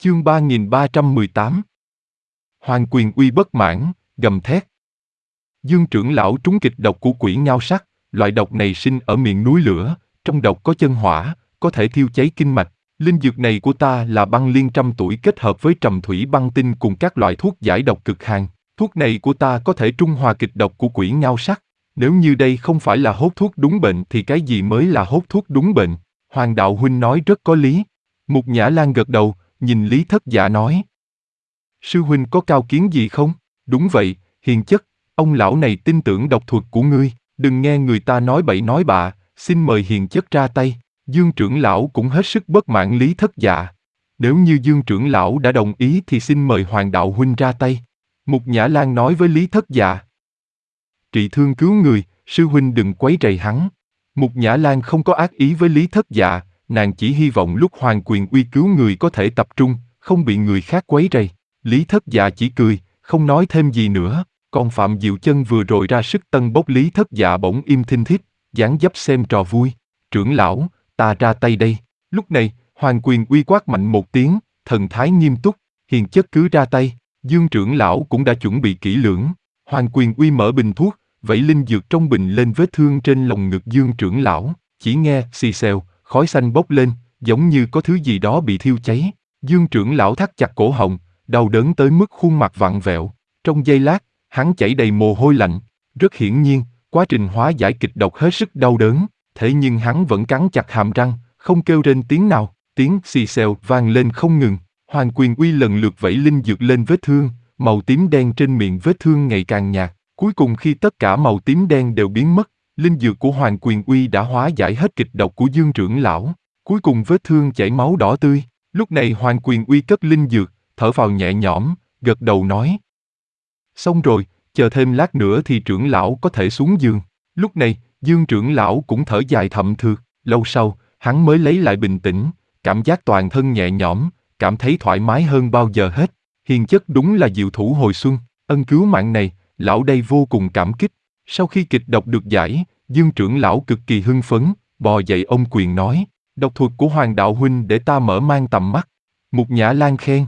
Chương 3318. Hoàng Quyền Uy bất mãn, gầm thét. Dương trưởng lão trúng kịch độc của quỷ ngao sắc, loại độc này sinh ở miệng núi lửa, trong độc có chân hỏa, có thể thiêu cháy kinh mạch. Linh dược này của ta là băng liên trăm tuổi kết hợp với trầm thủy băng tinh cùng các loại thuốc giải độc cực hàn. Thuốc này của ta có thể trung hòa kịch độc của quỷ ngao sắc. Nếu như đây không phải là hốt thuốc đúng bệnh thì cái gì mới là hốt thuốc đúng bệnh? Hoàng đạo huynh nói rất có lý. Mục Nhã Lan gật đầu, nhìn Lý Thất Dạ nói. Sư huynh có cao kiến gì không? Đúng vậy, hiền chất, ông lão này tin tưởng độc thuật của ngươi, đừng nghe người ta nói bậy nói bạ, xin mời hiền chất ra tay. Dương trưởng lão cũng hết sức bất mãn Lý Thất Dạ. Nếu như Dương trưởng lão đã đồng ý thì xin mời Hoàng đạo huynh ra tay. Mục Nhã Lan nói với Lý Thất Dạ. Trị thương cứu người, sư huynh đừng quấy rầy hắn. Mục Nhã Lan không có ác ý với Lý Thất Dạ, nàng chỉ hy vọng lúc Hoàng Quyền Uy cứu người có thể tập trung, không bị người khác quấy rầy. Lý Thất Dạ chỉ cười, không nói thêm gì nữa. Còn Phạm Diệu Chân vừa rồi ra sức tân bốc Lý Thất Dạ bỗng im thinh thít, dáng dấp xem trò vui. Trưởng lão, ta ra tay đây. Lúc này, Hoàng Quyền Uy quát mạnh một tiếng, thần thái nghiêm túc, hiền chất cứ ra tay. Dương trưởng lão cũng đã chuẩn bị kỹ lưỡng. Hoàng Quyền Uy mở bình thuốc, vẩy linh dược trong bình lên vết thương trên lồng ngực Dương trưởng lão, chỉ nghe xì xèo, khói xanh bốc lên, giống như có thứ gì đó bị thiêu cháy. Dương trưởng lão thắt chặt cổ họng, đau đớn tới mức khuôn mặt vặn vẹo. Trong giây lát, hắn chảy đầy mồ hôi lạnh. Rất hiển nhiên, quá trình hóa giải kịch độc hết sức đau đớn, thế nhưng hắn vẫn cắn chặt hàm răng, không kêu rên tiếng nào. Tiếng xì xèo vang lên không ngừng. Hoàng Quyền Uy lần lượt vẩy linh dược lên vết thương, màu tím đen trên miệng vết thương ngày càng nhạt. Cuối cùng khi tất cả màu tím đen đều biến mất, linh dược của Hoàng Quyền Uy đã hóa giải hết kịch độc của Dương trưởng lão. Cuối cùng vết thương chảy máu đỏ tươi. Lúc này Hoàng Quyền Uy cất linh dược, thở phào nhẹ nhõm, gật đầu nói. Xong rồi, chờ thêm lát nữa thì trưởng lão có thể xuống giường. Lúc này, Dương trưởng lão cũng thở dài thậm thượt. Lâu sau, hắn mới lấy lại bình tĩnh, cảm giác toàn thân nhẹ nhõm, cảm thấy thoải mái hơn bao giờ hết. Hiền chất đúng là diệu thủ hồi xuân, ân cứu mạng này, lão đây vô cùng cảm kích. Sau khi kịch độc được giải, Dương trưởng lão cực kỳ hưng phấn, bò dậy ôm quyền nói, độc thuật của Hoàng đạo huynh để ta mở mang tầm mắt. Mục Nhã Lan khen.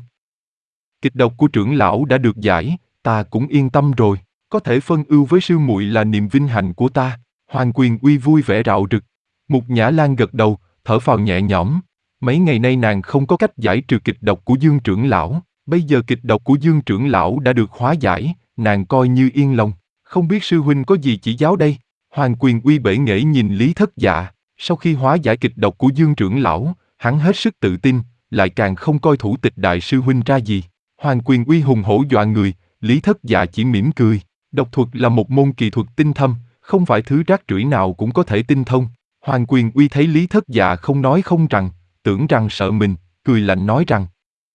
Kịch độc của trưởng lão đã được giải, ta cũng yên tâm rồi, có thể phân ưu với sư muội là niềm vinh hạnh của ta. Hoàng Quyền Uy vui vẻ rạo rực. Mục Nhã Lan gật đầu, thở phào nhẹ nhõm. Mấy ngày nay nàng không có cách giải trừ kịch độc của Dương trưởng lão, bây giờ kịch độc của Dương trưởng lão đã được hóa giải, nàng coi như yên lòng. Không biết sư huynh có gì chỉ giáo đây? Hoàng Quyền Uy bể nghễ nhìn Lý Thất Dạ. Sau khi hóa giải kịch độc của Dương trưởng lão, hắn hết sức tự tin, lại càng không coi thủ tịch đại sư huynh ra gì. Hoàng Quyền Uy hùng hổ dọa người, Lý Thất Dạ chỉ mỉm cười. Độc thuật là một môn kỳ thuật tinh thâm, không phải thứ rác rưởi nào cũng có thể tinh thông. Hoàng Quyền Uy thấy Lý Thất Dạ không nói không rằng, tưởng rằng sợ mình, cười lạnh nói rằng: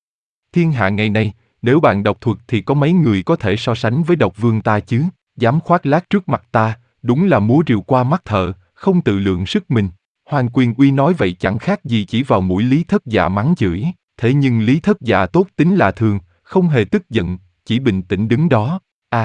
thiên hạ ngày nay, nếu bạn độc thuật thì có mấy người có thể so sánh với độc vương ta chứ, dám khoác lác trước mặt ta, đúng là múa rìu qua mắt thợ, không tự lượng sức mình. Hoàng Quyền Uy nói vậy chẳng khác gì chỉ vào mũi Lý Thất Dạ mắng chửi, thế nhưng Lý Thất Dạ tốt tính lạ thường, không hề tức giận, chỉ bình tĩnh đứng đó.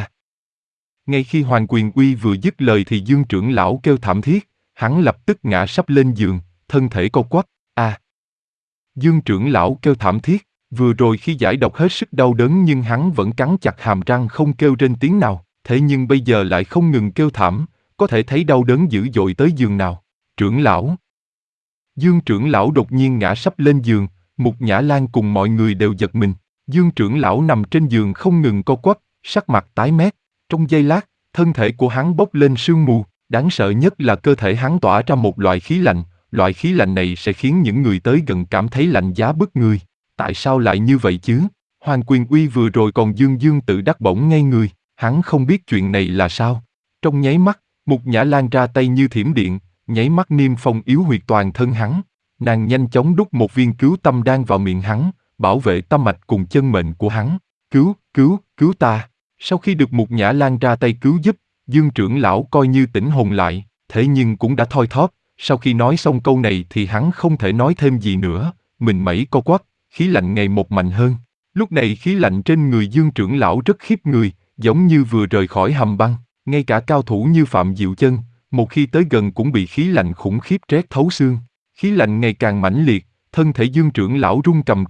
Ngay khi Hoàng Quyền Uy vừa dứt lời thì Dương trưởng lão kêu thảm thiết, hắn lập tức ngã sắp lên giường, thân thể co quắp. Dương trưởng lão kêu thảm thiết, vừa rồi khi giải độc hết sức đau đớn nhưng hắn vẫn cắn chặt hàm răng không kêu trên tiếng nào, thế nhưng bây giờ lại không ngừng kêu thảm, có thể thấy đau đớn dữ dội tới giường nào. Trưởng lão. Dương trưởng lão đột nhiên ngã sắp lên giường, Mục Nhã Lan cùng mọi người đều giật mình. Dương trưởng lão nằm trên giường không ngừng co quắp, sắc mặt tái mét. Trong giây lát, thân thể của hắn bốc lên sương mù, đáng sợ nhất là cơ thể hắn tỏa ra một loại khí lạnh. Loại khí lạnh này sẽ khiến những người tới gần cảm thấy lạnh giá bức người. Tại sao lại như vậy chứ? Hoàng Quyền Uy vừa rồi còn dương dương tự đắc bỗng ngây người, hắn không biết chuyện này là sao. Trong nháy mắt, Mục Nhã Lan ra tay như thiểm điện, nháy mắt niêm phong yếu huyệt toàn thân hắn. Nàng nhanh chóng đút một viên cứu tâm đan vào miệng hắn, bảo vệ tâm mạch cùng chân mệnh của hắn. Cứu ta. Sau khi được Mục Nhã Lan ra tay cứu giúp, Dương trưởng lão coi như tỉnh hồn lại, thế nhưng cũng đã thoi thóp. Sau khi nói xong câu này thì hắn không thể nói thêm gì nữa, mình mẩy co quắp, khí lạnh ngày một mạnh hơn. Lúc này khí lạnh trên người Dương trưởng lão rất khiếp người, giống như vừa rời khỏi hầm băng, ngay cả cao thủ như Phạm Diệu Chân, một khi tới gần cũng bị khí lạnh khủng khiếp rét thấu xương. Khí lạnh ngày càng mãnh liệt, thân thể Dương trưởng lão run cầm cập,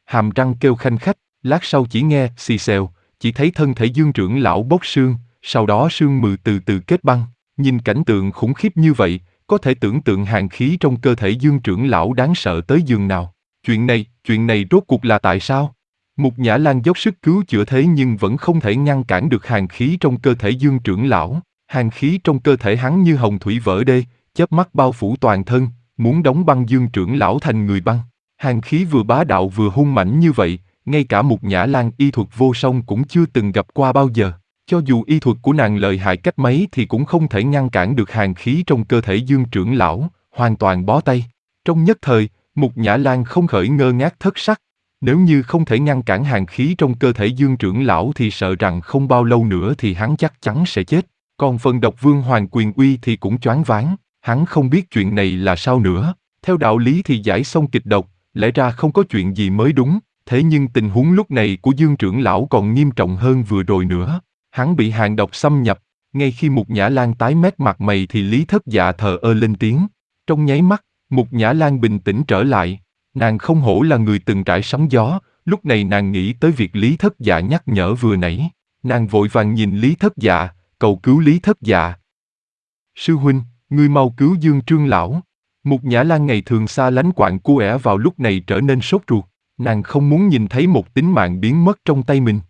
hàm răng kêu khanh khách, lát sau chỉ nghe xì xèo, chỉ thấy thân thể Dương trưởng lão bốc xương, sau đó sương mù từ từ kết băng. Nhìn cảnh tượng khủng khiếp như vậy, có thể tưởng tượng hàn khí trong cơ thể Dương trưởng lão đáng sợ tới giường nào. Chuyện này rốt cuộc là tại sao? Mục Nhã Lan dốc sức cứu chữa thế nhưng vẫn không thể ngăn cản được hàn khí trong cơ thể Dương trưởng lão. Hàn khí trong cơ thể hắn như hồng thủy vỡ đê, chớp mắt bao phủ toàn thân, muốn đóng băng Dương trưởng lão thành người băng. Hàn khí vừa bá đạo vừa hung mãnh như vậy, ngay cả Mục Nhã Lan y thuật vô song cũng chưa từng gặp qua bao giờ. Cho dù y thuật của nàng lợi hại cách mấy thì cũng không thể ngăn cản được hàn khí trong cơ thể Dương trưởng lão, hoàn toàn bó tay. Trong nhất thời, Mục Nhã Lan không khỏi ngơ ngác thất sắc. Nếu như không thể ngăn cản hàn khí trong cơ thể Dương trưởng lão thì sợ rằng không bao lâu nữa thì hắn chắc chắn sẽ chết. Còn phần Độc Vương Hoàng Quyền Uy thì cũng choáng váng, hắn không biết chuyện này là sao nữa. Theo đạo lý thì giải xong kịch độc, lẽ ra không có chuyện gì mới đúng, thế nhưng tình huống lúc này của Dương trưởng lão còn nghiêm trọng hơn vừa rồi nữa. Hắn bị hàn độc xâm nhập, ngay khi Mục Nhã Lan tái mét mặt mày thì Lý Thất Dạ thờ ơ lên tiếng. Trong nháy mắt, Mục Nhã Lan bình tĩnh trở lại. Nàng không hổ là người từng trải sóng gió, lúc này nàng nghĩ tới việc Lý Thất Dạ nhắc nhở vừa nãy. Nàng vội vàng nhìn Lý Thất Dạ, cầu cứu Lý Thất Dạ. Sư huynh, ngươi mau cứu Dương Trương lão. Mục Nhã Lan ngày thường xa lánh quạng cu ẻ vào lúc này trở nên sốt ruột. Nàng không muốn nhìn thấy một tính mạng biến mất trong tay mình.